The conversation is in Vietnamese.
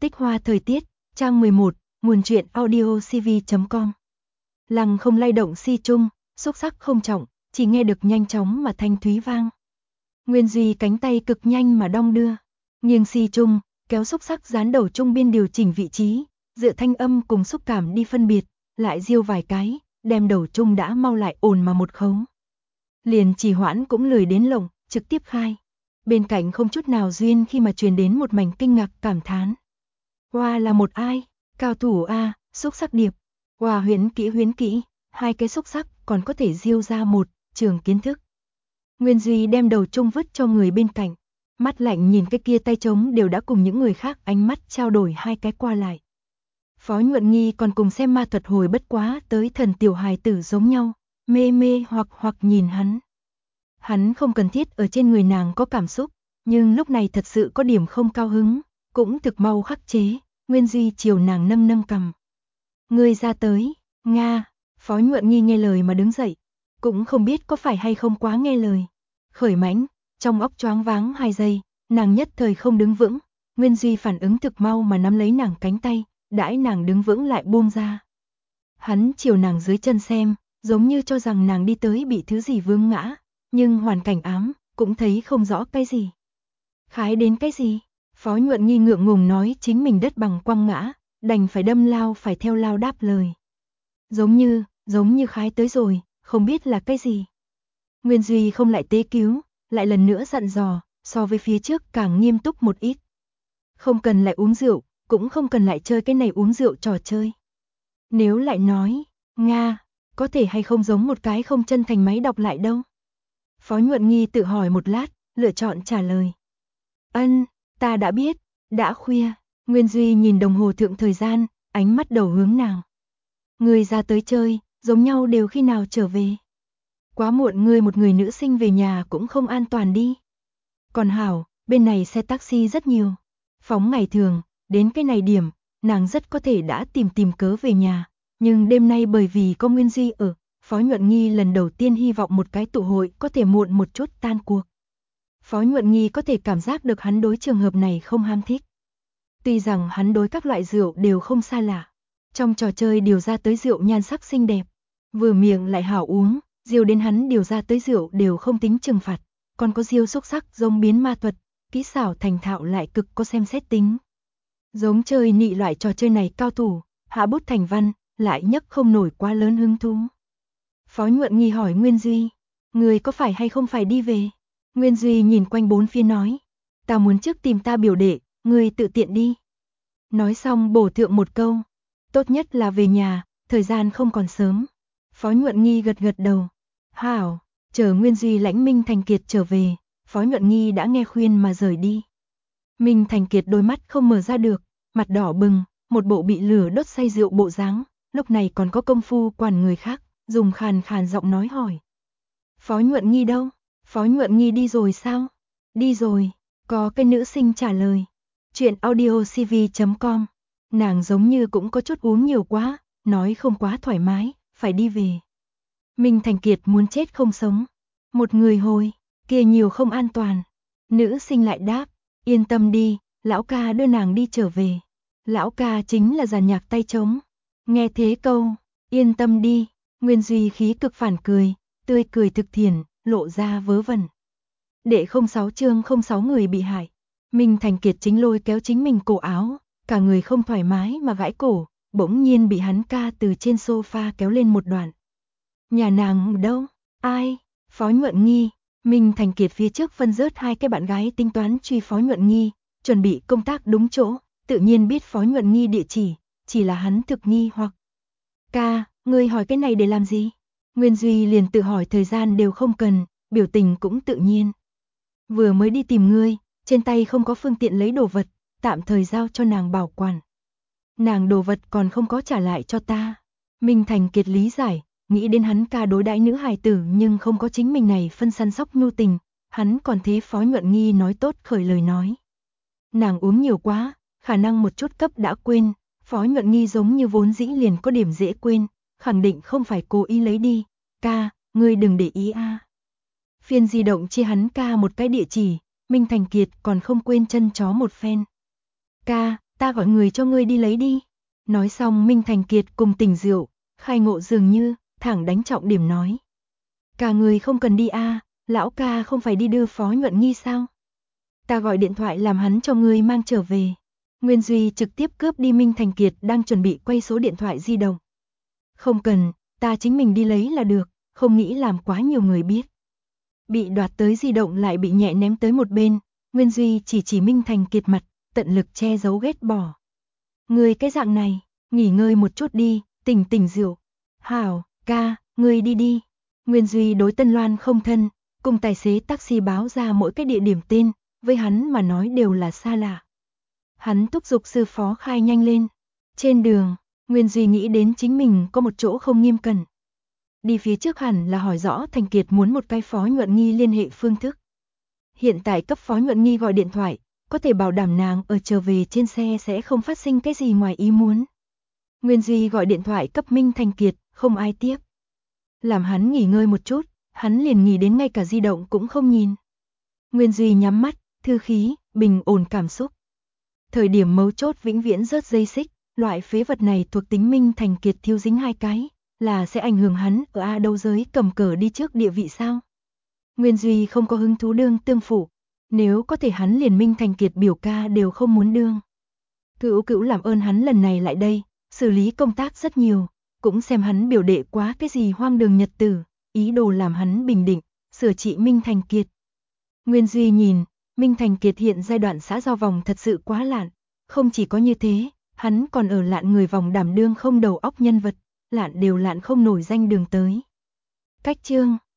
Tích hoa thời tiết, trang 11, nguồn truyện audio cv.com. Lăng không lay động si trung, xúc sắc không trọng, chỉ nghe được nhanh chóng mà thanh thúy vang. Nguyên Duy cánh tay cực nhanh mà đong đưa, nghiêng si trung, kéo xúc sắc dán đầu trung biên điều chỉnh vị trí, dựa thanh âm cùng xúc cảm đi phân biệt, lại diêu vài cái, đem đầu trung đã mau lại ồn mà một khấu. Liền trì hoãn cũng lười đến lồng, trực tiếp khai. Bên cạnh không chút nào duyên khi mà truyền đến một mảnh kinh ngạc cảm thán. Hoa là một ai? Cao thủ a, xúc sắc điệp. Hoa huyễn kỹ, hai cái xúc sắc còn có thể diêu ra một trường kiến thức. Nguyên Duy đem đầu trung vứt cho người bên cạnh, mắt lạnh nhìn cái kia tay trống đều đã cùng những người khác ánh mắt trao đổi hai cái qua lại. Phó Nhuận Nghi còn cùng xem ma thuật hồi bất quá tới thần tiểu hài tử giống nhau, mê mê hoặc nhìn hắn. Hắn không cần thiết ở trên người nàng có cảm xúc, nhưng lúc này thật sự có điểm không cao hứng, cũng thực mau khắc chế. Nguyên Duy chiều nàng nâng cằm. Ngươi ra tới, Nga. Phó Nhuận Nghi nghe lời mà đứng dậy, cũng không biết có phải hay không quá nghe lời. Khởi mãnh, trong óc choáng váng 2 giây, nàng nhất thời không đứng vững. Nguyên Duy phản ứng thực mau mà nắm lấy nàng cánh tay, đãi nàng đứng vững lại buông ra. Hắn chiều nàng dưới chân xem, giống như cho rằng nàng đi tới bị thứ gì vướng ngã, nhưng hoàn cảnh ám, cũng thấy không rõ cái gì. Khái đến cái gì? Phó Nhuận Nghi ngượng ngùng nói chính mình đất bằng quăng ngã, đành phải đâm lao phải theo lao đáp lời. Giống như khái tới rồi, không biết là cái gì. Nguyên Duy không lại tế cứu, lại lần nữa dặn dò, so với phía trước càng nghiêm túc một ít. Không cần lại uống rượu, cũng không cần lại chơi cái này uống rượu trò chơi. Nếu lại nói, Nga, có thể hay không giống một cái không chân thành máy đọc lại đâu. Phó Nhuận Nghi tự hỏi một lát, lựa chọn trả lời. Ân, ta đã biết, đã khuya. Nguyên Duy nhìn đồng hồ thượng thời gian, ánh mắt đầu hướng nàng. Người ra tới chơi, giống nhau đều khi nào trở về. Quá muộn ngươi một người nữ sinh về nhà cũng không an toàn đi. Còn hảo, bên này xe taxi rất nhiều. Phóng ngày thường, đến cái này điểm, nàng rất có thể đã tìm cớ về nhà. Nhưng đêm nay bởi vì có Nguyên Duy ở, Phó Nhuận Nghi lần đầu tiên hy vọng một cái tụ hội có thể muộn một chút tan cuộc. Phó Nhuận Nghi có thể cảm giác được hắn đối trường hợp này không ham thích. Tuy rằng hắn đối các loại rượu đều không xa lạ. Trong trò chơi điều ra tới rượu nhan sắc xinh đẹp. Vừa miệng lại hảo uống, diêu đến hắn điều ra tới rượu đều không tính trừng phạt. Còn có diêu xúc sắc giống biến ma thuật, kỹ xảo thành thạo lại cực có xem xét tính. Giống chơi nị loại trò chơi này cao thủ, hạ bút thành văn, lại nhất không nổi quá lớn hứng thú. Phó Nhuận Nghi hỏi Nguyên Duy, người có phải hay không phải đi về? Nguyên Duy nhìn quanh bốn phía nói, ta muốn trước tìm ta biểu đệ, ngươi tự tiện đi. Nói xong bổ thượng một câu, tốt nhất là về nhà, thời gian không còn sớm. Phó Nhuận Nghi gật đầu. Hảo, chờ Nguyên Duy lãnh Minh Thành Kiệt trở về, Phó Nhuận Nghi đã nghe khuyên mà rời đi. Minh Thành Kiệt đôi mắt không mở ra được, mặt đỏ bừng, một bộ bị lửa đốt say rượu bộ dáng, lúc này còn có công phu quản người khác, dùng khàn giọng nói hỏi. Phó Nhuận Nghi đâu? Phó Nhuận Nghi đi rồi sao? Đi rồi, có cái nữ sinh trả lời. Chuyện audio cv.com. Nàng giống như cũng có chút uống nhiều quá, nói không quá thoải mái, phải đi về. Minh Thành Kiệt muốn chết không sống. Một người hồi, kia nhiều không an toàn. Nữ sinh lại đáp, yên tâm đi, lão ca đưa nàng đi trở về. Lão ca chính là dàn nhạc tay trống. Nghe thế câu, yên tâm đi, Nguyên Duy khí cực phản cười, tươi cười thực thiện, lộ ra vớ vẩn. Đệ 06 chương 06 người bị hại. Minh Thành Kiệt chính lôi kéo chính mình cổ áo, cả người không thoải mái mà gãi cổ, bỗng nhiên bị hắn ca từ trên sofa kéo lên một đoạn. Nhà nàng đâu? Ai? Phó Nhuận Nghi. Minh Thành Kiệt phía trước phân rớt 2 cái bạn gái tính toán truy Phó Nhuận Nghi, chuẩn bị công tác đúng chỗ, tự nhiên biết Phó Nhuận Nghi địa chỉ là hắn thực nghi hoặc. Ca, ngươi hỏi cái này để làm gì? Nguyên Duy liền tự hỏi thời gian đều không cần, biểu tình cũng tự nhiên. Vừa mới đi tìm ngươi, trên tay không có phương tiện lấy đồ vật, tạm thời giao cho nàng bảo quản. Nàng đồ vật còn không có trả lại cho ta. Minh Thành Kiệt lý giải, nghĩ đến hắn ca đối đãi nữ hài tử nhưng không có chính mình này phân săn sóc nhu tình, hắn còn thế Phó Nhuận Nghi nói tốt khởi lời nói. Nàng uống nhiều quá, khả năng một chút cấp đã quên, Phó Nhuận Nghi giống như vốn dĩ liền có điểm dễ quên, khẳng định không phải cố ý lấy đi. Ca, ngươi đừng để ý a. Phiên di động chia hắn ca một cái địa chỉ, Minh Thành Kiệt còn không quên chân chó một phen. Ca, ta gọi người cho ngươi đi lấy đi. Nói xong Minh Thành Kiệt cùng Tỉnh Diệu, khai ngộ dường như, thẳng đánh trọng điểm nói. Cả người không cần đi a, lão ca không phải đi đưa Phó Nhuận Nghi sao? Ta gọi điện thoại làm hắn cho ngươi mang trở về. Nguyên Duy trực tiếp cướp đi Minh Thành Kiệt đang chuẩn bị quay số điện thoại di động. Không cần, ta chính mình đi lấy là được, không nghĩ làm quá nhiều người biết. Bị đoạt tới di động lại bị nhẹ ném tới một bên, Nguyên Duy chỉ Minh Thành Kiệt mặt, tận lực che giấu ghét bỏ. Ngươi cái dạng này, nghỉ ngơi một chút đi, Tỉnh Diệu. Hảo, ca, ngươi đi đi. Nguyên Duy đối Tân Loan không thân, cùng tài xế taxi báo ra mỗi cái địa điểm tên, với hắn mà nói đều là xa lạ. Hắn thúc giục sư phó khai nhanh lên. Trên đường, Nguyên Duy nghĩ đến chính mình có một chỗ không nghiêm cẩn. Đi phía trước hẳn là hỏi rõ Thành Kiệt muốn một cái Phó Nhuận Nghi liên hệ phương thức. Hiện tại cấp Phó Nhuận Nghi gọi điện thoại, có thể bảo đảm nàng ở trở về trên xe sẽ không phát sinh cái gì ngoài ý muốn. Nguyên Duy gọi điện thoại cấp Minh Thành Kiệt, không ai tiếp. Làm hắn nghỉ ngơi một chút, hắn liền nghỉ đến ngay cả di động cũng không nhìn. Nguyên Duy nhắm mắt, thư khí, bình ổn cảm xúc. Thời điểm mấu chốt vĩnh viễn rớt dây xích, loại phế vật này thuộc tính Minh Thành Kiệt thiếu dính hai cái, là sẽ ảnh hưởng hắn ở A đấu giới cầm cờ đi trước địa vị sao. Nguyên Duy không có hứng thú đương tương phụ, nếu có thể hắn liền Minh Thành Kiệt biểu ca đều không muốn đương. Cữu làm ơn hắn lần này lại đây, xử lý công tác rất nhiều, cũng xem hắn biểu đệ quá cái gì hoang đường nhật tử, ý đồ làm hắn bình định, sửa trị Minh Thành Kiệt. Nguyên Duy nhìn, Minh Thành Kiệt hiện giai đoạn xã giao vòng thật sự quá lạn, không chỉ có như thế, hắn còn ở lạn người vòng đảm đương không đầu óc nhân vật, lạn đều lạn không nổi danh đường tới. Cách chương